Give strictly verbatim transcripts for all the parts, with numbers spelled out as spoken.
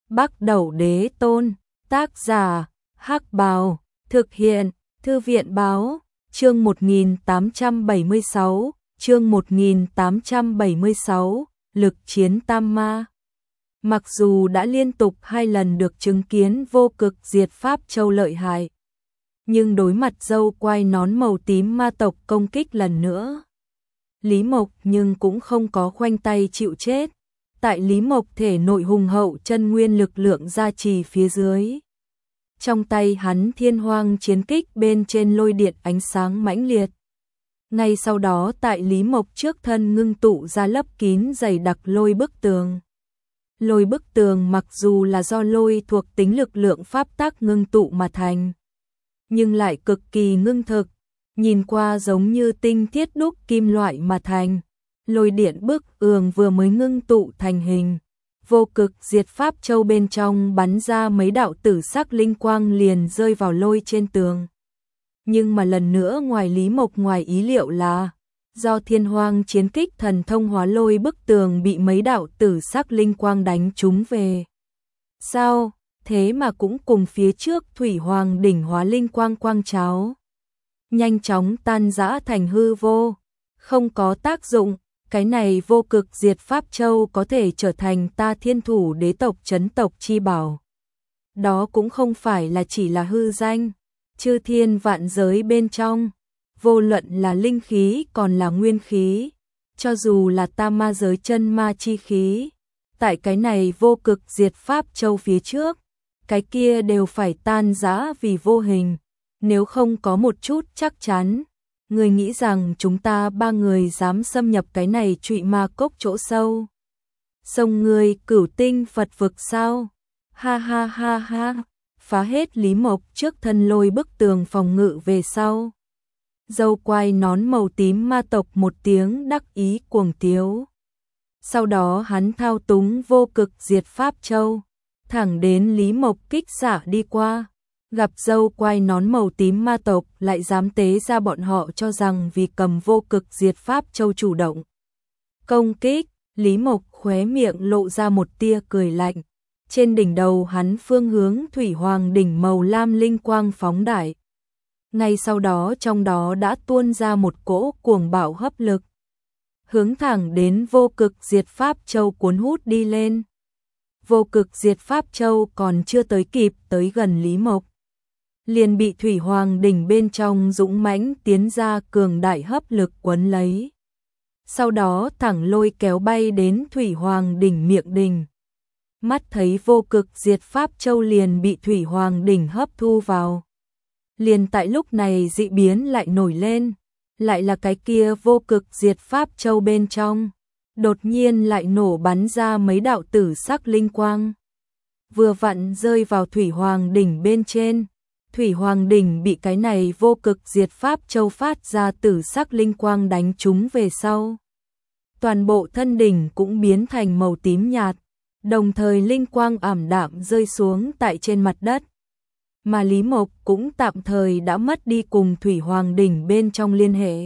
Bắc Đẩu Đế Tôn, tác giả, Hắc Bào, thực hiện, Thư viện Báo, chương một nghìn tám trăm bảy mươi sáu, chương một nghìn tám trăm bảy mươi sáu, lực chiến tam ma. Mặc dù đã liên tục hai lần được chứng kiến vô cực diệt Pháp Châu lợi hại, nhưng đối mặt dâu quai nón màu tím ma tộc công kích lần nữa, Lý Mộc nhưng cũng không có khoanh tay chịu chết. Tại Lý Mộc thể nội hùng hậu chân nguyên lực lượng gia trì phía dưới, trong tay hắn thiên hoang chiến kích bên trên lôi điện ánh sáng mãnh liệt. Ngay sau đó tại Lý Mộc trước thân ngưng tụ ra lấp kín dày đặc lôi bức tường. Lôi bức tường mặc dù là do lôi thuộc tính lực lượng pháp tắc ngưng tụ mà thành, nhưng lại cực kỳ ngưng thực, nhìn qua giống như tinh thiết đúc kim loại mà thành. Lôi điện bức tường vừa mới ngưng tụ thành hình, vô cực diệt Pháp Châu bên trong bắn ra mấy đạo tử sắc linh quang liền rơi vào lôi trên tường. Nhưng mà lần nữa ngoài Lý Mộc ngoài ý liệu là, do thiên hoang chiến kích thần thông hóa lôi bức tường bị mấy đạo tử sắc linh quang đánh trúng về. Sao, thế mà cũng cùng phía trước thủy hoàng đỉnh hóa linh quang quang cháo, nhanh chóng tan rã thành hư vô, không có tác dụng. Cái này vô cực diệt Pháp Châu có thể trở thành ta thiên thủ đế tộc chấn tộc chi bảo. Đó cũng không phải là chỉ là hư danh, chư thiên vạn giới bên trong, vô luận là linh khí còn là nguyên khí, cho dù là tam ma giới chân ma chi khí, tại cái này vô cực diệt Pháp Châu phía trước, cái kia đều phải tan rã vì vô hình, nếu không có một chút chắc chắn. Người nghĩ rằng chúng ta ba người dám xâm nhập cái này trụy ma cốc chỗ sâu? Sông người cửu tinh Phật vực sao? Ha ha ha ha, phá hết Lý Mộc trước thân lôi bức tường phòng ngự về sau. Dâu quai nón màu tím ma tộc một tiếng đắc ý cuồng tiếu. Sau đó hắn thao túng vô cực diệt Pháp Châu, thẳng đến Lý Mộc kích xạ đi qua. Gặp dâu quai nón màu tím ma tộc lại dám tế ra, bọn họ cho rằng vì cầm vô cực diệt Pháp Châu chủ động công kích. Lý Mộc khóe miệng lộ ra một tia cười lạnh, trên đỉnh đầu hắn phương hướng thủy hoàng đỉnh màu lam linh quang phóng đại. Ngay sau đó trong đó đã tuôn ra một cỗ cuồng bạo hấp lực, hướng thẳng đến vô cực diệt Pháp Châu cuốn hút đi lên. Vô cực diệt Pháp Châu còn chưa tới kịp tới gần Lý Mộc, liền bị thủy hoàng đỉnh bên trong dũng mãnh tiến ra cường đại hấp lực quấn lấy. Sau đó thẳng lôi kéo bay đến thủy hoàng đỉnh miệng đỉnh. Mắt thấy vô cực diệt Pháp Châu liền bị thủy hoàng đỉnh hấp thu vào. Liền tại lúc này dị biến lại nổi lên, lại là cái kia vô cực diệt Pháp Châu bên trong, đột nhiên lại nổ bắn ra mấy đạo tử sắc linh quang, vừa vặn rơi vào thủy hoàng đỉnh bên trên. Thủy hoàng đỉnh bị cái này vô cực diệt Pháp Châu phát ra tử sắc linh quang đánh trúng về sau, toàn bộ thân đỉnh cũng biến thành màu tím nhạt, đồng thời linh quang ảm đạm rơi xuống tại trên mặt đất. Mà Lý Mộc cũng tạm thời đã mất đi cùng thủy hoàng đỉnh bên trong liên hệ.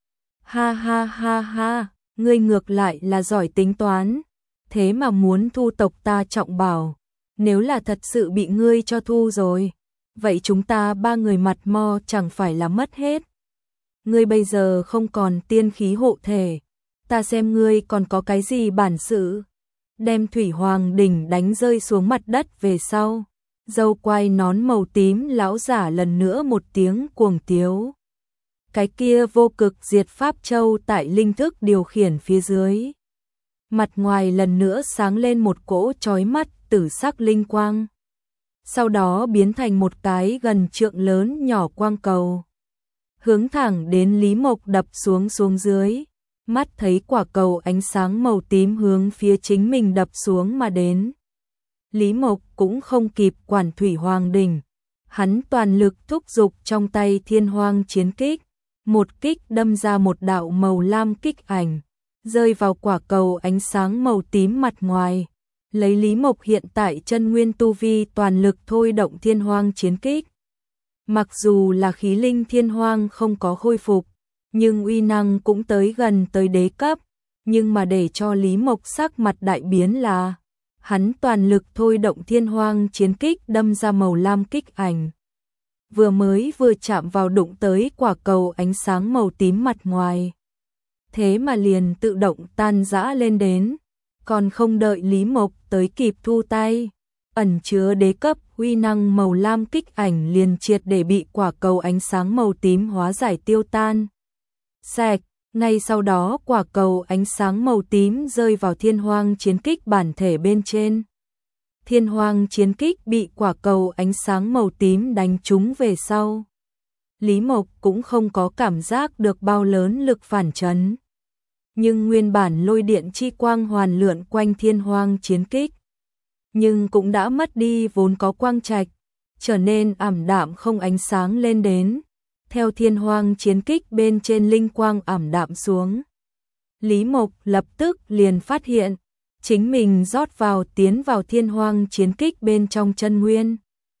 Ha ha ha ha, ngươi ngược lại là giỏi tính toán, thế mà muốn thu tộc ta trọng bảo, nếu là thật sự bị ngươi cho thu rồi, vậy chúng ta ba người mặt mo chẳng phải là mất hết. Ngươi bây giờ không còn tiên khí hộ thể, ta xem ngươi còn có cái gì bản sự. Đem thủy hoàng đỉnh đánh rơi xuống mặt đất về sau, dâu quai nón màu tím lão giả lần nữa một tiếng cuồng tiếu. Cái kia vô cực diệt Pháp Châu tại linh thức điều khiển phía dưới, mặt ngoài lần nữa sáng lên một cỗ chói mắt tử sắc linh quang, sau đó biến thành một cái gần trượng lớn nhỏ quang cầu, hướng thẳng đến Lý Mộc đập xuống xuống dưới. Mắt thấy quả cầu ánh sáng màu tím hướng phía chính mình đập xuống mà đến, Lý Mộc cũng không kịp quản thủy hoàng đỉnh, hắn toàn lực thúc giục trong tay thiên hoang chiến kích, một kích đâm ra một đạo màu lam kích ảnh, rơi vào quả cầu ánh sáng màu tím mặt ngoài. Lấy Lý Mộc hiện tại chân nguyên tu vi toàn lực thôi động thiên hoang chiến kích. Mặc dù là khí linh thiên hoang không có khôi phục, nhưng uy năng cũng tới gần tới đế cấp, nhưng mà để cho Lý Mộc sắc mặt đại biến là hắn toàn lực thôi động thiên hoang chiến kích đâm ra màu lam kích ảnh. Vừa mới vừa chạm vào đụng tới quả cầu ánh sáng màu tím mặt ngoài. Thế mà liền tự động tan rã lên đến, còn không đợi Lý Mộc tới kịp thu tay. Ẩn chứa đế cấp uy năng màu lam kích ảnh liền triệt để bị quả cầu ánh sáng màu tím hóa giải tiêu tan. Sạch, ngay sau đó quả cầu ánh sáng màu tím rơi vào thiên hoang chiến kích bản thể bên trên. Thiên hoang chiến kích bị quả cầu ánh sáng màu tím đánh trúng về sau. Lý Mộc cũng không có cảm giác được bao lớn lực phản chấn. Nhưng nguyên bản lôi điện chi quang hoàn lượn quanh thiên hoang chiến kích. Nhưng cũng đã mất đi vốn có quang trạch, trở nên ảm đạm không ánh sáng lên đến. Theo thiên hoang chiến kích bên trên linh quang ảm đạm xuống. Lý Mộc lập tức liền phát hiện, chính mình rót vào tiến vào thiên hoang chiến kích bên trong chân nguyên.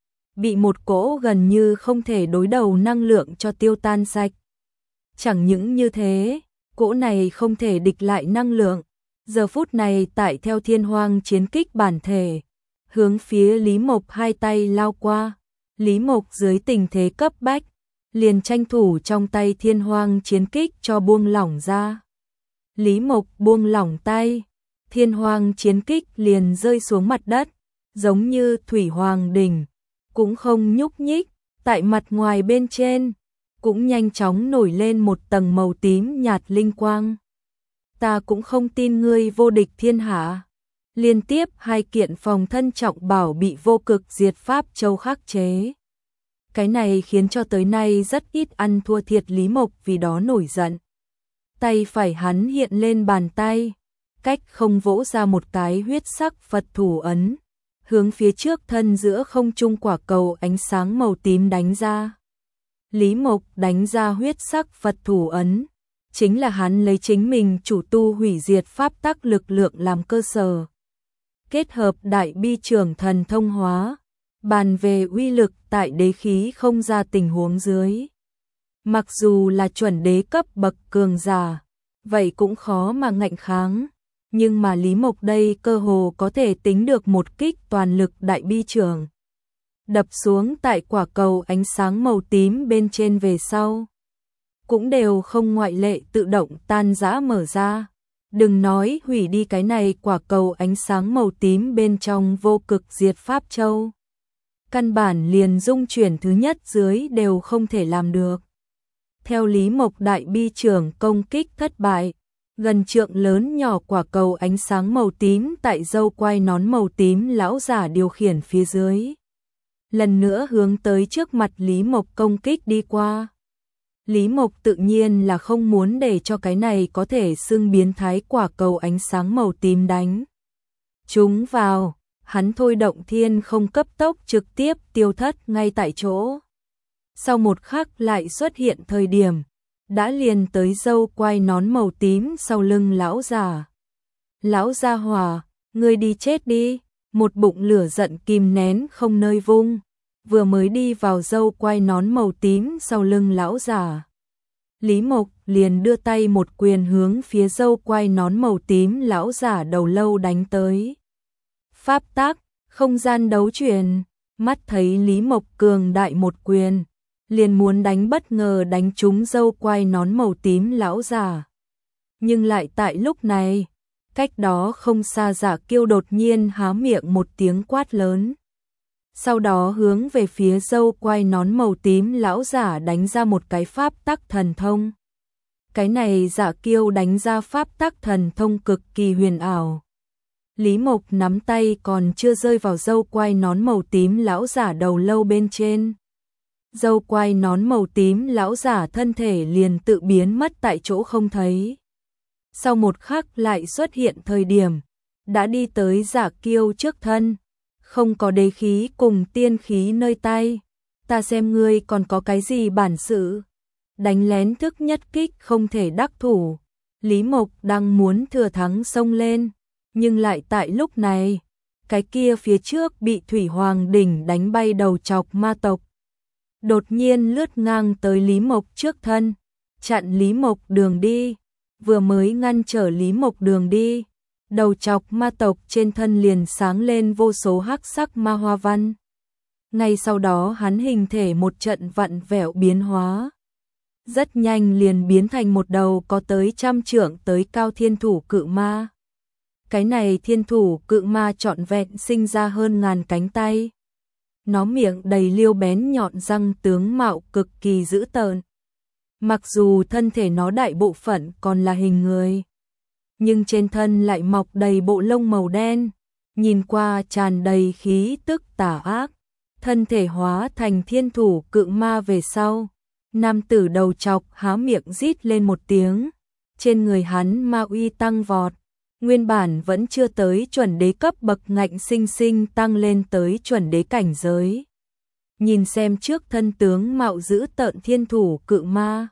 Bị một cỗ gần như không thể đối đầu năng lượng cho tiêu tan sạch. Chẳng những như thế, cỗ này không thể địch lại năng lượng. Giờ phút này tại theo thiên hoang chiến kích bản thể, hướng phía Lý Mộc hai tay lao qua. Lý Mộc dưới tình thế cấp bách, liền tranh thủ trong tay thiên hoang chiến kích cho buông lỏng ra. Lý Mộc buông lỏng tay, thiên hoang chiến kích liền rơi xuống mặt đất, giống như thủy hoàng đỉnh, cũng không nhúc nhích, tại mặt ngoài bên trên, cũng nhanh chóng nổi lên một tầng màu tím nhạt linh quang. Ta cũng không tin ngươi vô địch thiên hạ. Liên tiếp hai kiện phòng thân trọng bảo bị vô cực diệt pháp châu khắc chế. Cái này khiến cho tới nay rất ít ăn thua thiệt Lý Mộc vì đó nổi giận. Tay phải hắn hiện lên bàn tay, cách không vỗ ra một cái huyết sắc Phật thủ ấn, hướng phía trước thân giữa không trung quả cầu ánh sáng màu tím đánh ra. Lý Mộc đánh ra huyết sắc Phật thủ ấn, chính là hắn lấy chính mình chủ tu hủy diệt pháp tắc lực lượng làm cơ sở. Kết hợp đại bi trường thần thông hóa, bàn về uy lực tại đế khí không ra tình huống dưới. Mặc dù là chuẩn đế cấp bậc cường giả, vậy cũng khó mà ngạnh kháng. Nhưng mà Lý Mộc đây cơ hồ có thể tính được một kích toàn lực đại bi trường. Đập xuống tại quả cầu ánh sáng màu tím bên trên về sau. Cũng đều không ngoại lệ tự động tan rã mở ra. Đừng nói hủy đi cái này quả cầu ánh sáng màu tím bên trong vô cực diệt pháp châu. Căn bản liền dung chuyển thứ nhất dưới đều không thể làm được. Theo Lý Mộc đại bi trường công kích thất bại, gần trượng lớn nhỏ quả cầu ánh sáng màu tím tại dâu quai nón màu tím lão giả điều khiển phía dưới. Lần nữa hướng tới trước mặt Lý Mộc công kích đi qua. Lý Mộc tự nhiên là không muốn để cho cái này có thể xưng biến thái quả cầu ánh sáng màu tím đánh chúng vào, hắn thôi động thiên không cấp tốc trực tiếp tiêu thất ngay tại chỗ. Sau một khắc lại xuất hiện thời điểm, đã liền tới dâu quai nón màu tím sau lưng lão già. Lão gia hỏa, ngươi đi chết đi, một bụng lửa giận kìm nén không nơi vung, vừa mới đi vào dâu quai nón màu tím sau lưng lão già. Lý Mộc liền đưa tay một quyền hướng phía dâu quai nón màu tím lão giả đầu lâu đánh tới. Pháp tắc, không gian đấu chuyển, mắt thấy Lý Mộc cường đại một quyền, liền muốn đánh bất ngờ đánh trúng dâu quai nón màu tím lão già. Nhưng lại tại lúc này, cách đó không xa Giả Kiêu đột nhiên há miệng một tiếng quát lớn. Sau đó hướng về phía dâu quai nón màu tím lão giả đánh ra một cái pháp tắc thần thông. Cái này Giả Kiêu đánh ra pháp tắc thần thông cực kỳ huyền ảo. Lý Mộc nắm tay còn chưa rơi vào dâu quai nón màu tím lão giả đầu lâu bên trên. Dâu quai nón màu tím lão giả thân thể liền tự biến mất tại chỗ không thấy. Sau một khắc lại xuất hiện thời điểm, đã đi tới Giả Kiêu trước thân. Không có đế khí cùng tiên khí nơi tay, ta xem ngươi còn có cái gì bản sự. Đánh lén thức nhất kích không thể đắc thủ. Lý Mộc đang muốn thừa thắng xông lên, nhưng lại tại lúc này, cái kia phía trước bị Thủy Hoàng đỉnh đánh bay đầu chọc ma tộc. Đột nhiên lướt ngang tới Lý Mộc trước thân, chặn Lý Mộc đường đi, vừa mới ngăn trở Lý Mộc đường đi, đầu chọc ma tộc trên thân liền sáng lên vô số hắc sắc ma hoa văn. Ngay sau đó hắn hình thể một trận vặn vẹo biến hóa. Rất nhanh liền biến thành một đầu có tới trăm trượng tới cao thiên thủ cự ma. Cái này thiên thủ cự ma trọn vẹn sinh ra hơn ngàn cánh tay. Nó miệng đầy liêu bén nhọn răng tướng mạo cực kỳ dữ tợn. Mặc dù thân thể nó đại bộ phận còn là hình người, nhưng trên thân lại mọc đầy bộ lông màu đen, nhìn qua tràn đầy khí tức tà ác. Thân thể hóa thành thiên thủ cự ma về sau, nam tử đầu chọc há miệng rít lên một tiếng, trên người hắn ma uy tăng vọt, nguyên bản vẫn chưa tới chuẩn đế cấp bậc ngạnh sinh sinh tăng lên tới chuẩn đế cảnh giới. Nhìn xem trước thân tướng mạo dữ tợn thiên thủ cự ma,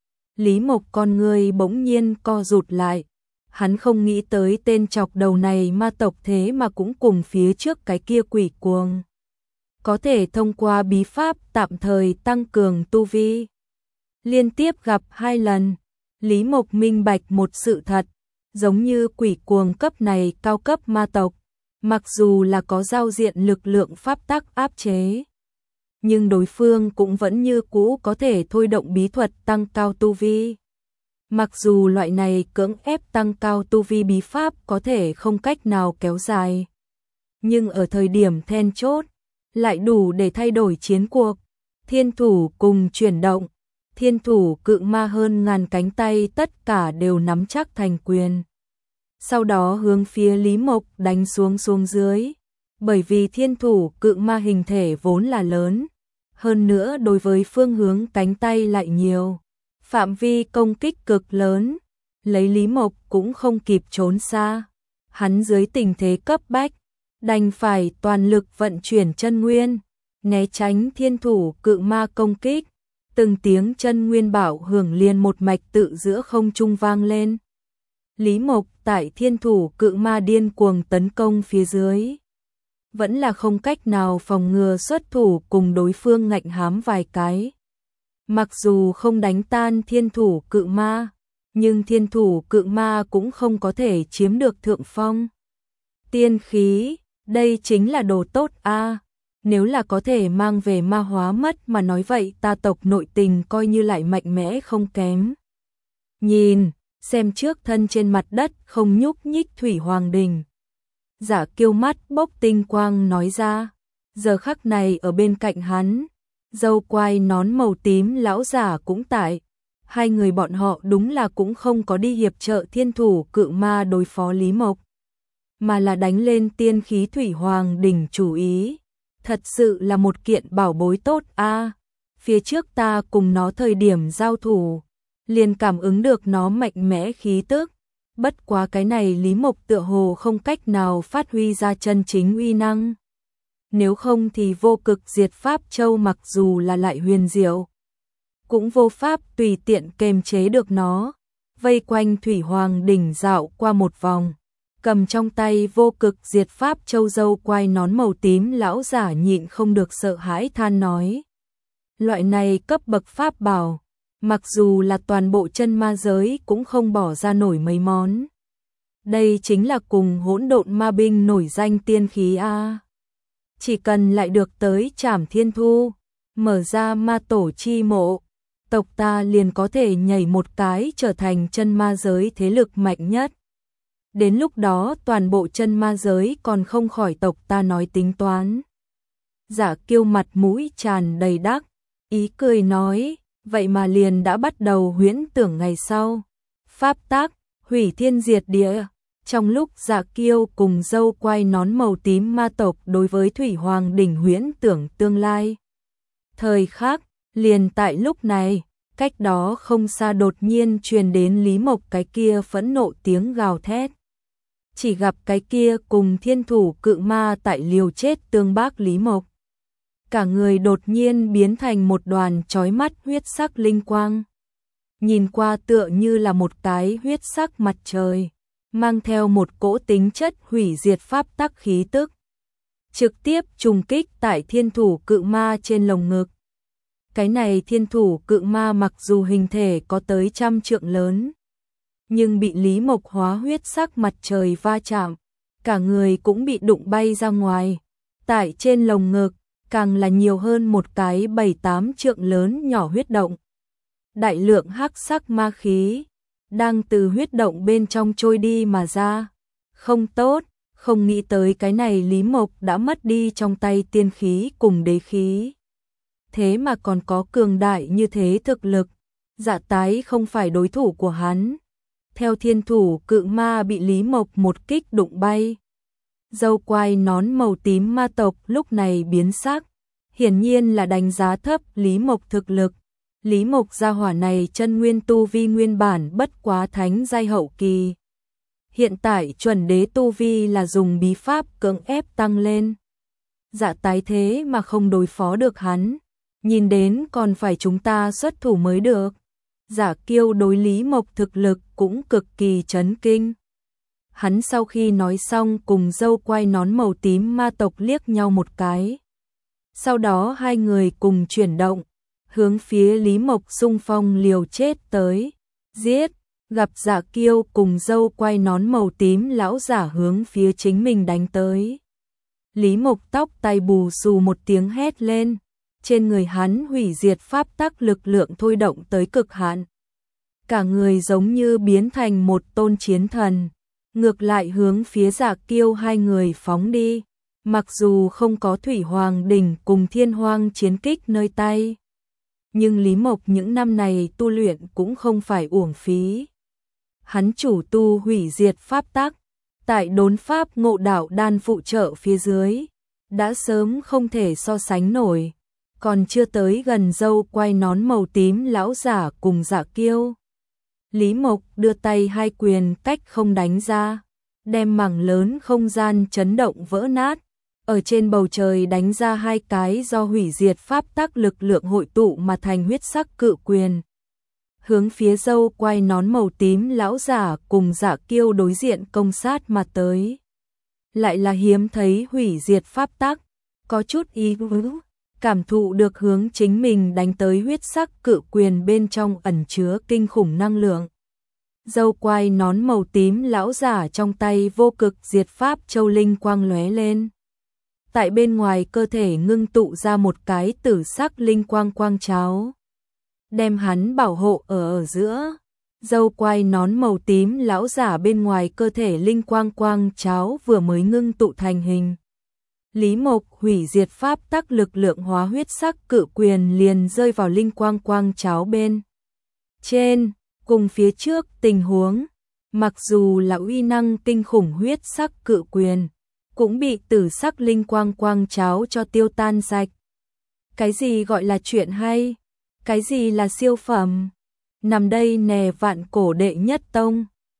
Lý Mộc con người bỗng nhiên co rụt lại. Hắn không nghĩ tới tên chọc đầu này ma tộc thế mà cũng cùng phía trước cái kia quỷ cuồng. Có thể thông qua bí pháp tạm thời tăng cường tu vi. Liên tiếp gặp hai lần, Lý Mộc minh bạch một sự thật, giống như quỷ cuồng cấp này cao cấp ma tộc, mặc dù là có giao diện lực lượng pháp tắc áp chế, nhưng đối phương cũng vẫn như cũ có thể thôi động bí thuật tăng cao tu vi. Mặc dù loại này cưỡng ép tăng cao tu vi bí pháp có thể không cách nào kéo dài, nhưng ở thời điểm then chốt, lại đủ để thay đổi chiến cuộc. Thiên thủ cùng chuyển động, thiên thủ cự ma hơn ngàn cánh tay tất cả đều nắm chắc thành quyền. Sau đó hướng phía Lý Mộc đánh xuống xuống dưới, bởi vì thiên thủ cự ma hình thể vốn là lớn, hơn nữa đối với phương hướng cánh tay lại nhiều, phạm vi công kích cực lớn, lấy Lý Mộc cũng không kịp trốn xa. Hắn dưới tình thế cấp bách, đành phải toàn lực vận chuyển chân nguyên, né tránh thiên thủ cự ma công kích. Từng tiếng chân nguyên bảo hưởng liền một mạch tự giữa không trung vang lên. Lý Mộc tại thiên thủ cự ma điên cuồng tấn công phía dưới, vẫn là không cách nào phòng ngừa xuất thủ cùng đối phương ngạnh hám vài cái. Mặc dù không đánh tan thiên thủ cự ma, nhưng thiên thủ cự ma cũng không có thể chiếm được thượng phong. Tiên khí, đây chính là đồ tốt a. Nếu là có thể mang về ma hóa mất mà nói vậy ta tộc nội tình coi như lại mạnh mẽ không kém. Nhìn, xem trước thân trên mặt đất không nhúc nhích Thủy Hoàng Đình. Giả Kiêu mắt bốc tinh quang nói ra, giờ khắc này ở bên cạnh hắn, râu quai nón màu tím lão giả cũng tại. Hai người bọn họ đúng là cũng không có đi hiệp trợ thiên thủ cự ma đối phó Lý Mộc, mà là đánh lên tiên khí Thủy Hoàng Đỉnh chủ ý. Thật sự là một kiện bảo bối tốt a. Phía trước ta cùng nó thời điểm giao thủ, liền cảm ứng được nó mạnh mẽ khí tức. Bất quá cái này Lý Mộc tựa hồ không cách nào phát huy ra chân chính uy năng. Nếu không thì vô cực diệt pháp châu mặc dù là lại huyền diệu, cũng vô pháp tùy tiện kềm chế được nó. Vây quanh Thủy Hoàng Đỉnh dạo qua một vòng, cầm trong tay vô cực diệt pháp châu râu quai nón màu tím lão giả nhịn không được sợ hãi than nói. Loại này cấp bậc pháp bảo, mặc dù là toàn bộ chân ma giới cũng không bỏ ra nổi mấy món. Đây chính là cùng hỗn độn ma binh nổi danh tiên khí a. Chỉ cần lại được tới Trảm Thiên Thu, mở ra ma tổ chi mộ, tộc ta liền có thể nhảy một cái trở thành chân ma giới thế lực mạnh nhất. Đến lúc đó toàn bộ chân ma giới còn không khỏi tộc ta nói tính toán. Giả Kiêu mặt mũi tràn đầy đắc, ý cười nói, vậy mà liền đã bắt đầu huyễn tưởng ngày sau. Pháp tác, hủy thiên diệt địa. Trong lúc Giả Kiêu cùng dâu quai nón màu tím ma tộc đối với Thủy Hoàng Đỉnh huyễn tưởng tương lai. Thời khắc, liền tại lúc này, cách đó không xa đột nhiên truyền đến Lý Mộc cái kia phẫn nộ tiếng gào thét. Chỉ gặp cái kia cùng thiên thủ cự ma tại liều chết tương bác Lý Mộc. Cả người đột nhiên biến thành một đoàn chói mắt huyết sắc linh quang. Nhìn qua tựa như là một cái huyết sắc mặt trời, mang theo một cỗ tính chất hủy diệt pháp tắc khí tức. Trực tiếp trùng kích tại thiên thủ cự ma trên lồng ngực. Cái này thiên thủ cự ma mặc dù hình thể có tới trăm trượng lớn, nhưng bị Lý Mộc hóa huyết sắc mặt trời va chạm, cả người cũng bị đụng bay ra ngoài. Tại trên lồng ngực, càng là nhiều hơn một cái bảy tám trượng lớn nhỏ huyết động. Đại lượng hắc sắc ma khí đang từ huyết động bên trong trôi đi mà ra. Không tốt, không nghĩ tới cái này Lý Mộc đã mất đi trong tay tiên khí cùng đế khí. Thế mà còn có cường đại như thế thực lực, Dạ Tái không phải đối thủ của hắn. Theo thiên thủ cự ma bị Lý Mộc một kích đụng bay. Dâu quai nón màu tím ma tộc lúc này biến sắc, hiển nhiên là đánh giá thấp Lý Mộc thực lực. Lý Mộc gia hỏa này chân nguyên tu vi nguyên bản bất quá thánh giai hậu kỳ. Hiện tại chuẩn đế tu vi là dùng bí pháp cưỡng ép tăng lên. Dạ Tái thế mà không đối phó được hắn, nhìn đến còn phải chúng ta xuất thủ mới được. Giả Kiêu đối Lý Mộc thực lực cũng cực kỳ chấn kinh. Hắn sau khi nói xong cùng dâu quai nón màu tím ma tộc liếc nhau một cái. Sau đó hai người cùng chuyển động, hướng phía Lý Mộc xung phong liều chết tới. Giết, gặp Giả Kiêu cùng dâu quai nón màu tím lão giả hướng phía chính mình đánh tới. Lý Mộc tóc tay bù xù một tiếng hét lên, trên người hắn hủy diệt pháp tắc lực lượng thôi động tới cực hạn. Cả người giống như biến thành một tôn chiến thần, ngược lại hướng phía Giả Kiêu hai người phóng đi. Mặc dù không có Thủy Hoàng đỉnh cùng Thiên Hoang chiến kích nơi tay, nhưng Lý Mộc những năm này tu luyện cũng không phải uổng phí. Hắn chủ tu hủy diệt pháp tắc, tại đốn pháp ngộ đạo đan phụ trợ phía dưới, đã sớm không thể so sánh nổi, còn chưa tới gần dâu quai nón màu tím lão giả cùng Giả Kiêu. Lý Mộc đưa tay hai quyền cách không đánh ra, đem mảng lớn không gian chấn động vỡ nát, ở trên bầu trời đánh ra hai cái do hủy diệt pháp tắc lực lượng hội tụ mà thành huyết sắc cự quyền. Hướng phía dâu quai nón màu tím lão giả cùng Giả Kiêu đối diện công sát mà tới. Lại là hiếm thấy hủy diệt pháp tắc, có chút ý vứ, cảm thụ được hướng chính mình đánh tới huyết sắc cự quyền bên trong ẩn chứa kinh khủng năng lượng. Dâu quai nón màu tím lão giả trong tay vô cực diệt pháp châu linh quang lóe lên. Tại bên ngoài cơ thể ngưng tụ ra một cái tử sắc linh quang quang cháo, đem hắn bảo hộ ở ở giữa. Dâu quai nón màu tím lão giả bên ngoài cơ thể linh quang quang cháo vừa mới ngưng tụ thành hình. Lý Mộc hủy diệt pháp tắc lực lượng hóa huyết sắc cự quyền liền rơi vào linh quang quang cháo bên trên, cùng phía trước tình huống, mặc dù là uy năng kinh khủng huyết sắc cự quyền, cũng bị tử sắc linh quang quang cháo cho tiêu tan sạch. Cái gì gọi là chuyện hay? Cái gì là siêu phẩm? Nằm đây nè vạn cổ đệ nhất tông,